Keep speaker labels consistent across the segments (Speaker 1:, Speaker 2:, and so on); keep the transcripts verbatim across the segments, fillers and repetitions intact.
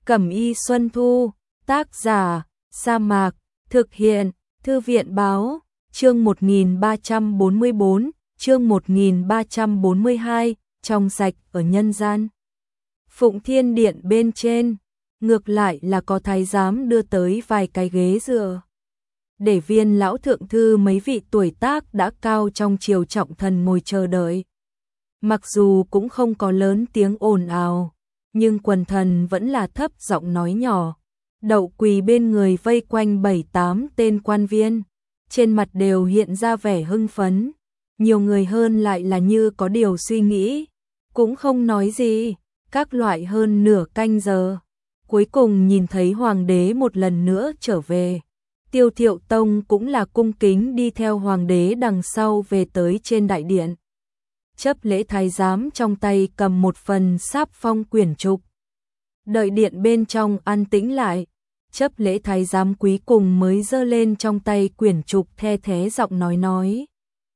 Speaker 1: Cẩm y Xuân Thu, tác giả, Sa Mạc, thực hiện, Thư viện báo, chương một nghìn ba trăm bốn mươi bốn, chương một nghìn ba trăm bốn mươi hai, trong sạch ở nhân gian. Phụng Thiên Điện bên trên, ngược lại là có thái giám đưa tới vài cái ghế dựa. Để viên lão thượng thư mấy vị tuổi tác đã cao trong triều trọng thần ngồi chờ đợi. Mặc dù cũng không có lớn tiếng ồn ào, nhưng quần thần vẫn là thấp giọng nói nhỏ. Đậu Quỳ bên người vây quanh bảy tám tên quan viên, trên mặt đều hiện ra vẻ hưng phấn. Nhiều người hơn lại là như có điều suy nghĩ, cũng không nói gì. Các loại hơn nửa canh giờ, cuối cùng nhìn thấy hoàng đế một lần nữa trở về. Tiêu Thiệu Tông cũng là cung kính đi theo hoàng đế đằng sau về tới trên đại điện. Chấp lễ thái giám trong tay cầm một phần sáp phong quyển trục. Đợi điện bên trong an tĩnh lại, chấp lễ thái giám quý cùng mới giơ lên trong tay quyển trục the thế giọng nói nói.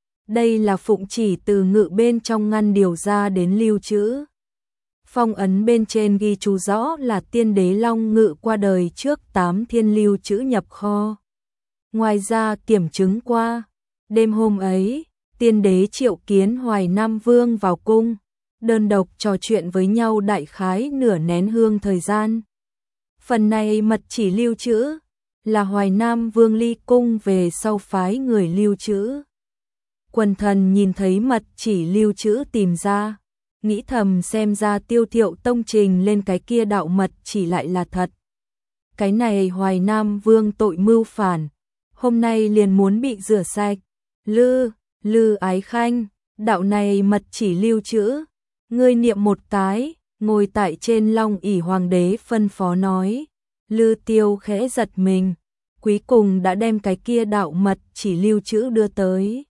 Speaker 1: Đây là phụng chỉ từ ngự bên trong ngăn điều ra đến lưu trữ. Phong ấn bên trên ghi chú rõ là tiên đế Long Ngự qua đời trước tám thiên lưu trữ nhập kho. Ngoài ra kiểm chứng qua, đêm hôm ấy, tiên đế triệu kiến Hoài Nam Vương vào cung, đơn độc trò chuyện với nhau đại khái nửa nén hương thời gian. Phần này mật chỉ lưu trữ, là Hoài Nam Vương ly cung về sau phái người lưu trữ. Quần thần nhìn thấy mật chỉ lưu trữ tìm ra, nghĩ thầm xem ra Tiêu Thiệu Tông trình lên cái kia đạo mật chỉ lại là thật. Cái này Hoài Nam Vương tội mưu phản, hôm nay liền muốn bị rửa sạch. Lư, Lư Ái Khanh, đạo này mật chỉ lưu trữ, ngươi niệm một cái. Ngồi tại trên long ỷ hoàng đế phân phó nói. Lư Tiêu khẽ giật mình, cuối cùng đã đem cái kia đạo mật chỉ lưu trữ đưa tới.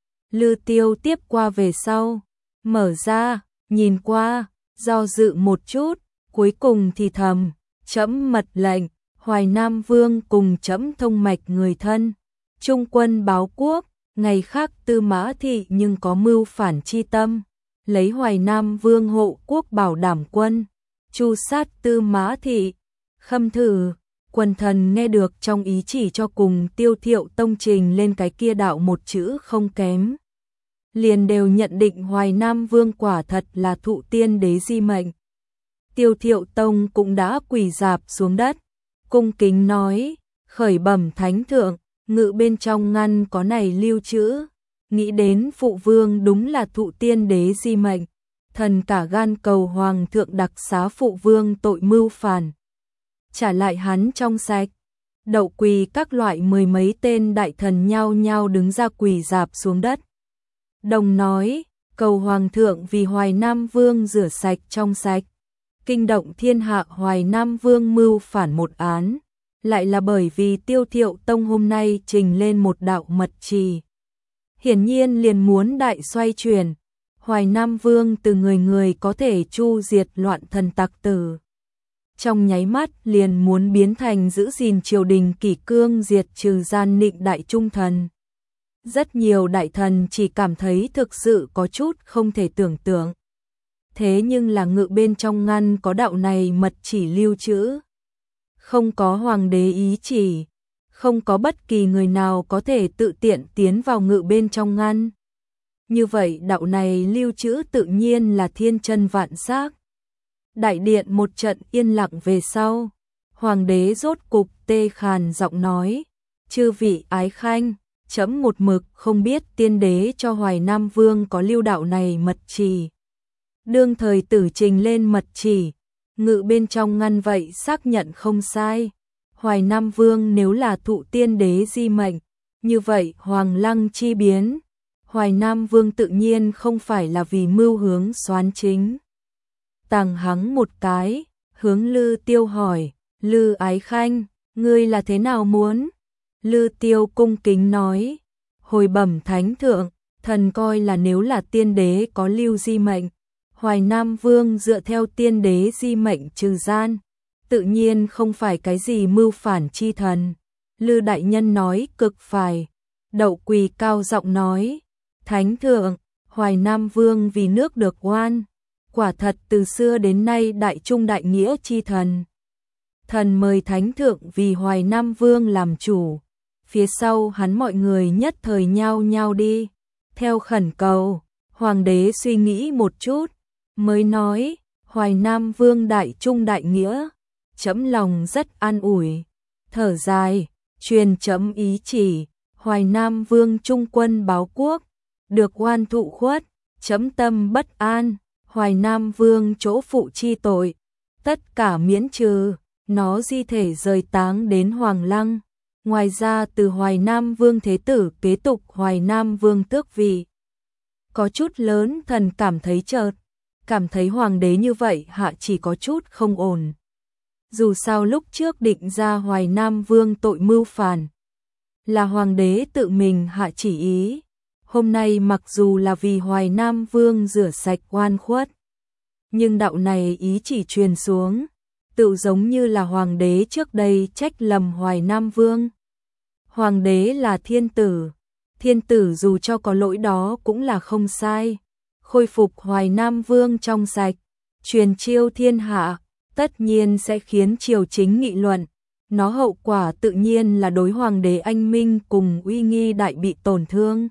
Speaker 1: Lư Tiêu tiếp qua về sau, mở ra, nhìn qua, do dự một chút, cuối cùng thì thầm, trẫm mật lệnh, Hoài Nam Vương cùng trẫm thông mạch người thân, trung quân báo quốc, ngày khác Tư Mã Thị nhưng có mưu phản chi tâm, lấy Hoài Nam Vương hộ quốc bảo đảm quân, tru sát Tư Mã Thị. Khâm thử, quần thần nghe được trong ý chỉ cho cùng Tiêu Thiệu Tông trình lên cái kia đạo một chữ không kém. Liền đều nhận định Hoài Nam Vương quả thật là thụ tiên đế di mệnh. Tiêu Thiệu Tông cũng đã quỳ rạp xuống đất, cung kính nói, khởi bẩm thánh thượng, ngự bên trong ngăn có này lưu trữ, nghĩ đến phụ vương đúng là thụ tiên đế di mệnh, thần cả gan cầu hoàng thượng đặc xá phụ vương tội mưu phản, trả lại hắn trong sạch. Đậu Quỳ các loại mười mấy tên đại thần nhao nhao đứng ra quỳ rạp xuống đất. Đồng nói, cầu hoàng thượng vì Hoài Nam Vương rửa sạch trong sạch. Kinh động thiên hạ Hoài Nam Vương mưu phản một án, lại là bởi vì Tiêu Thiệu Tông hôm nay trình lên một đạo mật trì. Hiển nhiên liền muốn đại xoay chuyển, Hoài Nam Vương từ người người có thể chu diệt loạn thần tặc tử. Trong nháy mắt liền muốn biến thành giữ gìn triều đình kỷ cương diệt trừ gian nịnh đại trung thần. Rất nhiều đại thần chỉ cảm thấy thực sự có chút không thể tưởng tượng. Thế nhưng là ngự bên trong ngăn có đạo này mật chỉ lưu trữ. Không có hoàng đế ý chỉ, không có bất kỳ người nào có thể tự tiện tiến vào ngự bên trong ngăn. Như vậy đạo này lưu trữ tự nhiên là thiên chân vạn xác. Đại điện một trận yên lặng về sau, hoàng đế rốt cục tê khàn giọng nói, chư vị ái khanh, trẫm một mực không biết tiên đế cho Hoài Nam Vương có lưu đạo này mật chỉ. Đương thời tử trình lên mật chỉ, ngự bên trong ngăn vậy xác nhận không sai. Hoài Nam Vương nếu là thụ tiên đế di mệnh, như vậy Hoàng Lăng chi biến, Hoài Nam Vương tự nhiên không phải là vì mưu hướng soán chính. Tàng hắng một cái, hướng Lư Tiêu hỏi, Lư Ái Khanh, ngươi là thế nào muốn? Lư Tiêu cung kính nói, hồi bẩm thánh thượng, thần coi là nếu là tiên đế có lưu di mệnh, Hoài Nam Vương dựa theo tiên đế di mệnh trừ gian, tự nhiên không phải cái gì mưu phản chi thần. Lư đại nhân nói cực phải. Đậu Quỳ cao giọng nói, thánh thượng, Hoài Nam Vương vì nước được oan, quả thật từ xưa đến nay đại trung đại nghĩa chi thần. Thần mời thánh thượng vì Hoài Nam Vương làm chủ. Phía sau hắn mọi người nhất thời nhao nhao đi theo khẩn cầu. Hoàng đế suy nghĩ một chút, mới nói, Hoài Nam Vương đại trung đại nghĩa, trẫm lòng rất an ủi. Thở dài, truyền trẫm ý chỉ, Hoài Nam Vương trung quân báo quốc, được oan thụ khuất, trẫm tâm bất an. Hoài Nam Vương chỗ phụ chi tội, tất cả miễn trừ, nó di thể rời táng đến Hoàng Lăng. Ngoài ra từ Hoài Nam Vương thế tử kế tục Hoài Nam Vương tước vị. Có chút lớn thần cảm thấy chợt, cảm thấy hoàng đế như vậy hạ chỉ có chút không ổn. Dù sao lúc trước định ra Hoài Nam Vương tội mưu phản, là hoàng đế tự mình hạ chỉ ý. Hôm nay mặc dù là vì Hoài Nam Vương rửa sạch oan khuất, nhưng đạo này ý chỉ truyền xuống, tự giống như là hoàng đế trước đây trách lầm Hoài Nam Vương. Hoàng đế là thiên tử, thiên tử dù cho có lỗi đó cũng là không sai. Khôi phục Hoài Nam Vương trong sạch, truyền chiêu thiên hạ, tất nhiên sẽ khiến triều chính nghị luận. Nó hậu quả tự nhiên là đối hoàng đế anh minh cùng uy nghi đại bị tổn thương.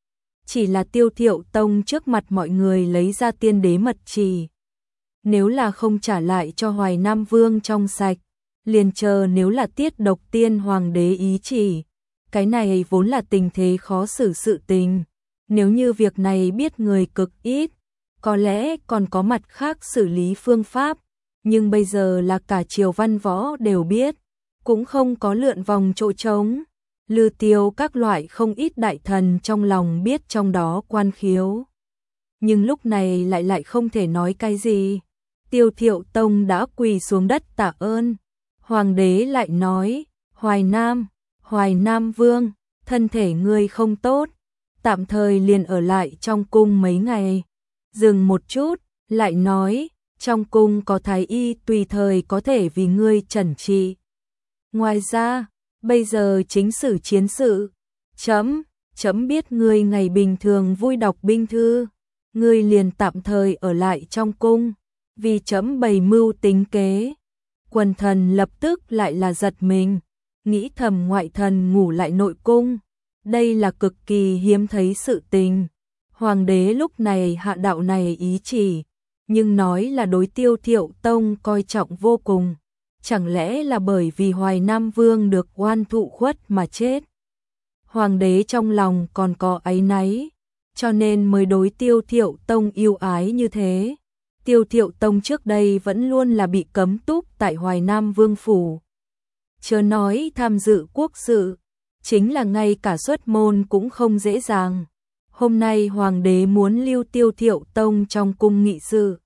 Speaker 1: Chỉ là Tiêu Thiệu Tông trước mặt mọi người lấy ra tiên đế mật chỉ. Nếu là không trả lại cho Hoài Nam Vương trong sạch, liền chờ nếu là tiết độc tiên hoàng đế ý chỉ. Cái này vốn là tình thế khó xử sự tình. Nếu như việc này biết người cực ít, có lẽ còn có mặt khác xử lý phương pháp. Nhưng bây giờ là cả triều văn võ đều biết, cũng không có lượn vòng chỗ trống. Lư Tiêu các loại không ít đại thần trong lòng biết trong đó quan khiếu. Nhưng lúc này lại lại không thể nói cái gì. Tiêu Thiệu Tông đã quỳ xuống đất tạ ơn. Hoàng đế lại nói, Hoài Nam, Hoài Nam Vương, thân thể ngươi không tốt, tạm thời liền ở lại trong cung mấy ngày. Dừng một chút, lại nói, trong cung có thái y tùy thời có thể vì ngươi chẩn trị. Ngoài ra, bây giờ chính sử chiến sự, chấm, chấm biết ngươi ngày bình thường vui đọc binh thư, ngươi liền tạm thời ở lại trong cung, vì chấm bày mưu tính kế. Quần thần lập tức lại là giật mình, nghĩ thầm ngoại thần ngủ lại nội cung, đây là cực kỳ hiếm thấy sự tình. Hoàng đế lúc này hạ đạo này ý chỉ, nhưng nói là đối Tiêu Thiệu Tông coi trọng vô cùng. Chẳng lẽ là bởi vì Hoài Nam Vương được oan thụ khuất mà chết? Hoàng đế trong lòng còn có áy náy, cho nên mới đối Tiêu Thiệu Tông yêu ái như thế. Tiêu Thiệu Tông trước đây vẫn luôn là bị cấm túc tại Hoài Nam Vương phủ. Chớ nói tham dự quốc sự, chính là ngay cả xuất môn cũng không dễ dàng. Hôm nay hoàng đế muốn lưu Tiêu Thiệu Tông trong cung nghị sự.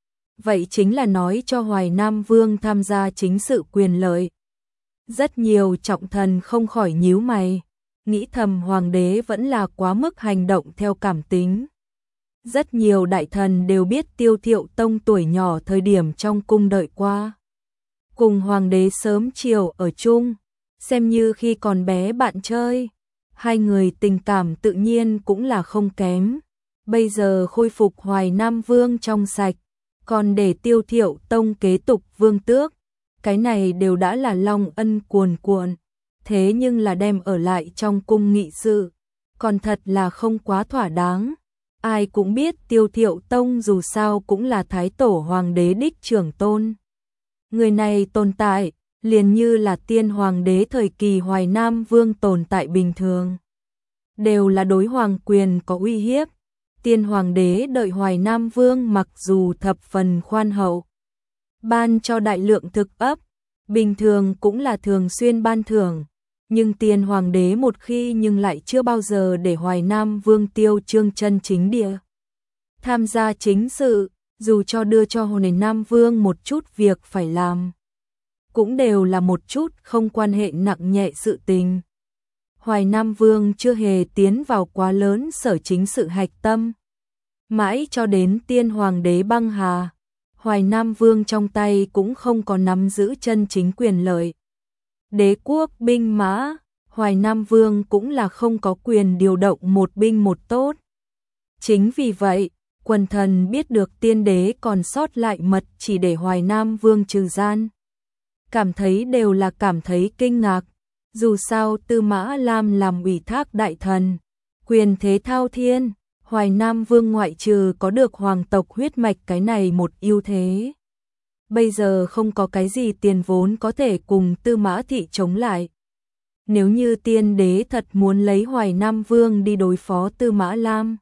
Speaker 1: Vậy chính là nói cho Hoài Nam Vương tham gia chính sự quyền lợi. Rất nhiều trọng thần không khỏi nhíu mày, nghĩ thầm hoàng đế vẫn là quá mức hành động theo cảm tính. Rất nhiều đại thần đều biết Tiêu Thiệu Tông tuổi nhỏ thời điểm trong cung đợi qua. Cùng hoàng đế sớm chiều ở chung, xem như khi còn bé bạn chơi. Hai người tình cảm tự nhiên cũng là không kém. Bây giờ khôi phục Hoài Nam Vương trong sạch, còn để Tiêu Thiệu Tông kế tục vương tước, cái này đều đã là long ân cuồn cuộn. Thế nhưng là đem ở lại trong cung nghị sự, còn thật là không quá thỏa đáng. Ai cũng biết Tiêu Thiệu Tông dù sao cũng là thái tổ hoàng đế đích trưởng tôn. Người này tồn tại, liền như là tiên hoàng đế thời kỳ Hoài Nam Vương tồn tại bình thường. Đều là đối hoàng quyền có uy hiếp. Tiên hoàng đế đợi Hoài Nam Vương mặc dù thập phần khoan hậu, ban cho đại lượng thực ấp, bình thường cũng là thường xuyên ban thưởng. Nhưng tiên hoàng đế một khi nhưng lại chưa bao giờ để Hoài Nam Vương Tiêu Trương chân chính địa tham gia chính sự, dù cho đưa cho Hoài Nam Vương một chút việc phải làm, cũng đều là một chút không quan hệ nặng nhẹ sự tình. Hoài Nam Vương chưa hề tiến vào quá lớn sở chính sự hạch tâm. Mãi cho đến tiên hoàng đế băng hà, Hoài Nam Vương trong tay cũng không có nắm giữ chân chính quyền lợi. Đế quốc binh mã, Hoài Nam Vương cũng là không có quyền điều động một binh một tốt. Chính vì vậy, quần thần biết được tiên đế còn sót lại mật chỉ để Hoài Nam Vương trừ gian. cảm thấy đều là cảm thấy kinh ngạc. Dù sao Tư Mã Lam làm ủy thác đại thần, quyền thế thao thiên, Hoài Nam Vương ngoại trừ có được hoàng tộc huyết mạch cái này một ưu thế. Bây giờ không có cái gì tiền vốn có thể cùng Tư Mã Thị chống lại. Nếu như tiên đế thật muốn lấy Hoài Nam Vương đi đối phó Tư Mã Lam,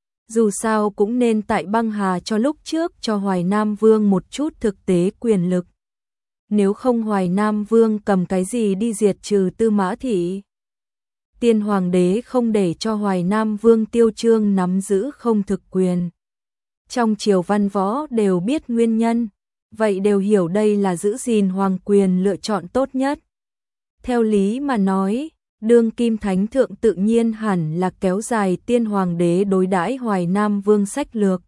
Speaker 1: dù sao cũng nên tại băng hà cho lúc trước cho Hoài Nam Vương một chút thực tế quyền lực. Nếu không Hoài Nam Vương cầm cái gì đi diệt trừ Tư Mã Thị? Tiên hoàng đế không để cho Hoài Nam Vương Tiêu Chương nắm giữ không thực quyền. Trong triều văn võ đều biết nguyên nhân, vậy đều hiểu đây là giữ gìn hoàng quyền lựa chọn tốt nhất. Theo lý mà nói, đương kim thánh thượng tự nhiên hẳn là kéo dài tiên hoàng đế đối đãi Hoài Nam Vương sách lược.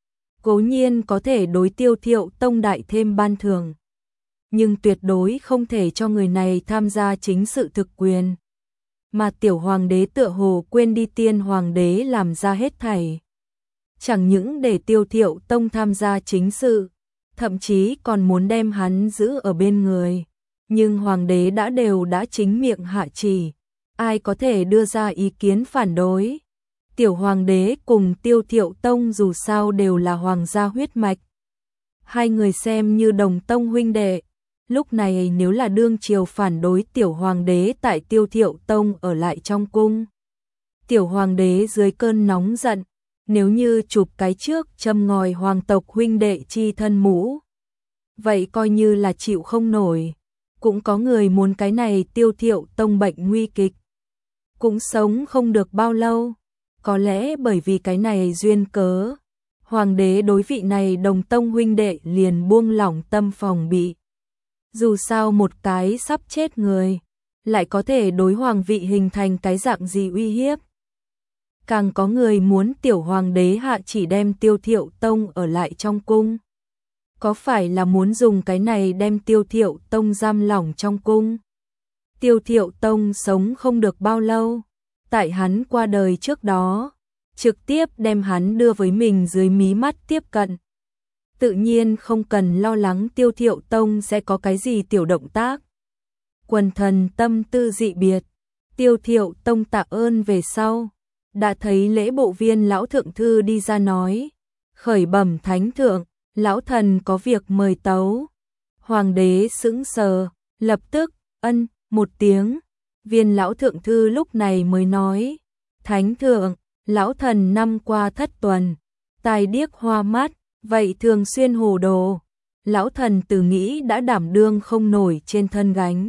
Speaker 1: Cố nhiên có thể đối Tiêu Thiệu Tông đại thêm ban thưởng, nhưng tuyệt đối không thể cho người này tham gia chính sự thực quyền. Mà tiểu hoàng đế tựa hồ quên đi tiên hoàng đế làm ra hết thảy. Chẳng những để Tiêu Thiệu Tông tham gia chính sự, thậm chí còn muốn đem hắn giữ ở bên người. Nhưng hoàng đế đã đều đã chính miệng hạ chỉ, ai có thể đưa ra ý kiến phản đối. Tiểu hoàng đế cùng Tiêu Thiệu Tông dù sao đều là hoàng gia huyết mạch. Hai người xem như đồng tông huynh đệ. Lúc này nếu là đương triều phản đối tiểu hoàng đế tại Tiêu Thiệu Tông ở lại trong cung, tiểu hoàng đế dưới cơn nóng giận, nếu như chụp cái trước châm ngòi hoàng tộc huynh đệ chi thân mũ, vậy coi như là chịu không nổi. Cũng có người muốn cái này Tiêu Thiệu Tông bệnh nguy kịch, cũng sống không được bao lâu. Có lẽ bởi vì cái này duyên cớ, hoàng đế đối vị này đồng tông huynh đệ liền buông lỏng tâm phòng bị. Dù sao một cái sắp chết người, lại có thể đối hoàng vị hình thành cái dạng gì uy hiếp. Càng có người muốn tiểu hoàng đế hạ chỉ đem Tiêu Thiệu Tông ở lại trong cung. Có phải là muốn dùng cái này đem Tiêu Thiệu Tông giam lỏng trong cung? Tiêu Thiệu Tông sống không được bao lâu, tại hắn qua đời trước đó, trực tiếp đem hắn đưa với mình dưới mí mắt tiếp cận. Tự nhiên không cần lo lắng Tiêu Thiệu Tông sẽ có cái gì tiểu động tác. Quần thần tâm tư dị biệt, Tiêu Thiệu Tông tạ ơn về sau, đã thấy lễ bộ viên lão thượng thư đi ra nói, khởi bẩm thánh thượng, lão thần có việc mời tấu. Hoàng đế sững sờ, lập tức, ân, một tiếng. Viên lão thượng thư lúc này mới nói, thánh thượng, lão thần năm qua thất tuần, tài điếc hoa mắt, vậy thường xuyên hồ đồ. Lão thần từ nghĩ đã đảm đương không nổi trên thân gánh.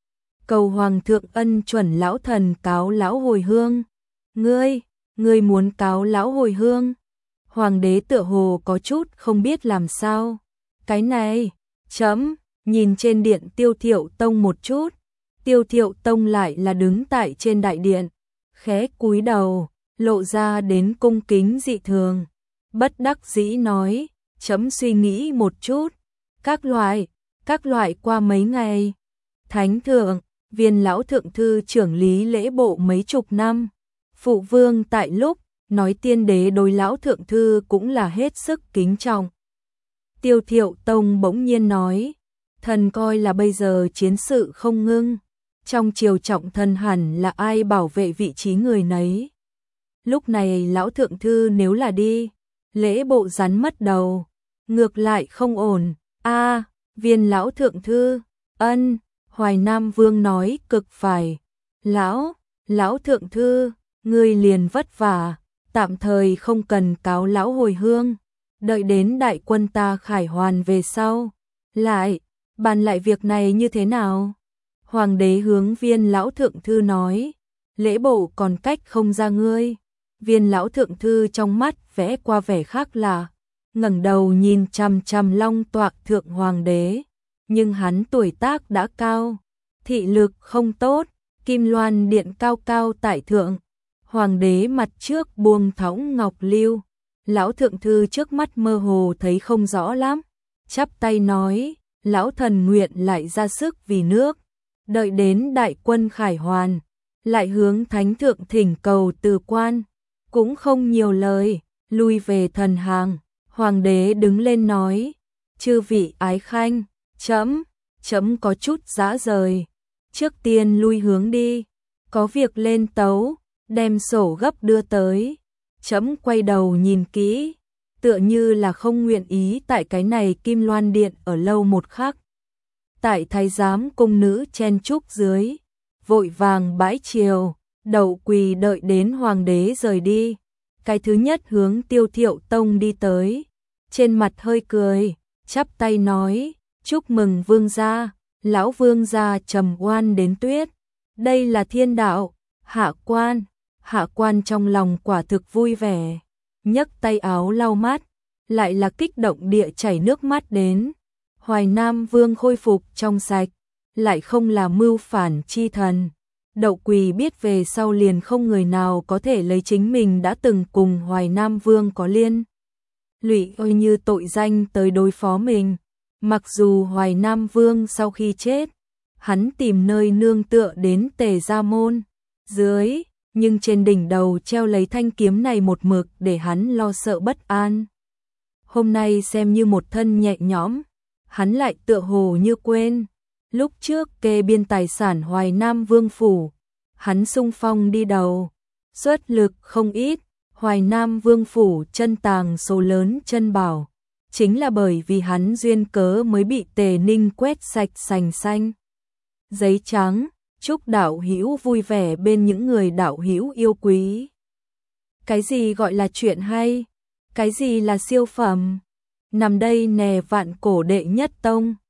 Speaker 1: Cầu hoàng thượng ân chuẩn lão thần cáo lão hồi hương. Ngươi, ngươi muốn cáo lão hồi hương? Hoàng đế tựa hồ có chút không biết làm sao. Cái này, chấm, nhìn trên điện Tiêu Thiệu Tông một chút. Tiêu Thiệu Tông lại là đứng tại trên đại điện, khẽ cúi đầu, lộ ra đến cung kính dị thường. Bất đắc dĩ nói, chấm suy nghĩ một chút. Các loại, các loại qua mấy ngày. Thánh thượng, viên lão thượng thư trưởng lý lễ bộ mấy chục năm. Phụ vương tại lúc, nói tiên đế đối lão thượng thư cũng là hết sức kính trọng. Tiêu Thiệu Tông bỗng nhiên nói, thần coi là bây giờ chiến sự không ngưng. Trong triều trọng thần hẳn là ai bảo vệ vị trí người nấy. Lúc này lão thượng thư nếu là đi, lễ bộ rắn mất đầu, ngược lại không ổn. A, viên lão thượng thư, ân, Hoài Nam Vương nói cực phải. Lão, lão thượng thư, ngươi liền vất vả, tạm thời không cần cáo lão hồi hương, đợi đến đại quân ta khải hoàn về sau, lại, bàn lại việc này như thế nào? Hoàng đế hướng viên lão thượng thư nói, lễ bộ còn cách không ra ngươi. Viên lão thượng thư trong mắt vẽ qua vẻ khác lạ, ngẩng đầu nhìn chằm chằm long toạc thượng hoàng đế, nhưng hắn tuổi tác đã cao, thị lực không tốt, kim loan điện cao cao tại thượng, hoàng đế mặt trước buông thõng ngọc lưu, lão thượng thư trước mắt mơ hồ thấy không rõ lắm, chắp tay nói, lão thần nguyện lại ra sức vì nước, đợi đến đại quân khải hoàn, lại hướng thánh thượng thỉnh cầu từ quan, cũng không nhiều lời, lui về thần hàng. Hoàng đế đứng lên nói, chư vị ái khanh, chấm, Chấm có chút dã rời, trước tiên lui hướng đi, có việc lên tấu, đem sổ gấp đưa tới. Chấm quay đầu nhìn kỹ, tựa như là không nguyện ý tại cái này Kim Loan Điện ở lâu một khắc. Tại thái giám cung nữ chen chúc dưới, vội vàng bãi triều, Đậu Quỳ đợi đến hoàng đế rời đi, cái thứ nhất hướng Tiêu Thiệu Tông đi tới, trên mặt hơi cười, chắp tay nói: "Chúc mừng vương gia, lão vương gia trầm oan đến tuyết, đây là thiên đạo." Hạ quan, hạ quan trong lòng quả thực vui vẻ, nhấc tay áo lau mắt, lại là kích động địa chảy nước mắt đến. Hoài Nam Vương khôi phục trong sạch, lại không là mưu phản chi thần. Đậu Quỳ biết về sau liền không người nào có thể lấy chính mình đã từng cùng Hoài Nam Vương có liên lụy ôi như tội danh tới đối phó mình. Mặc dù Hoài Nam Vương sau khi chết, hắn tìm nơi nương tựa đến Tề Gia Môn dưới, nhưng trên đỉnh đầu treo lấy thanh kiếm này một mực để hắn lo sợ bất an. Hôm nay xem như một thân nhẹ nhõm, hắn lại tựa hồ như quên, lúc trước kê biên tài sản Hoài Nam Vương phủ, hắn xung phong đi đầu, xuất lực không ít, Hoài Nam Vương phủ chân tàng số lớn chân bảo, chính là bởi vì hắn duyên cớ mới bị Tề Ninh quét sạch sành xanh. Giấy trắng, chúc đạo hữu vui vẻ bên những người đạo hữu yêu quý. Cái gì gọi là chuyện hay? Cái gì là siêu phẩm? Nằm đây nè vạn cổ đệ nhất tông.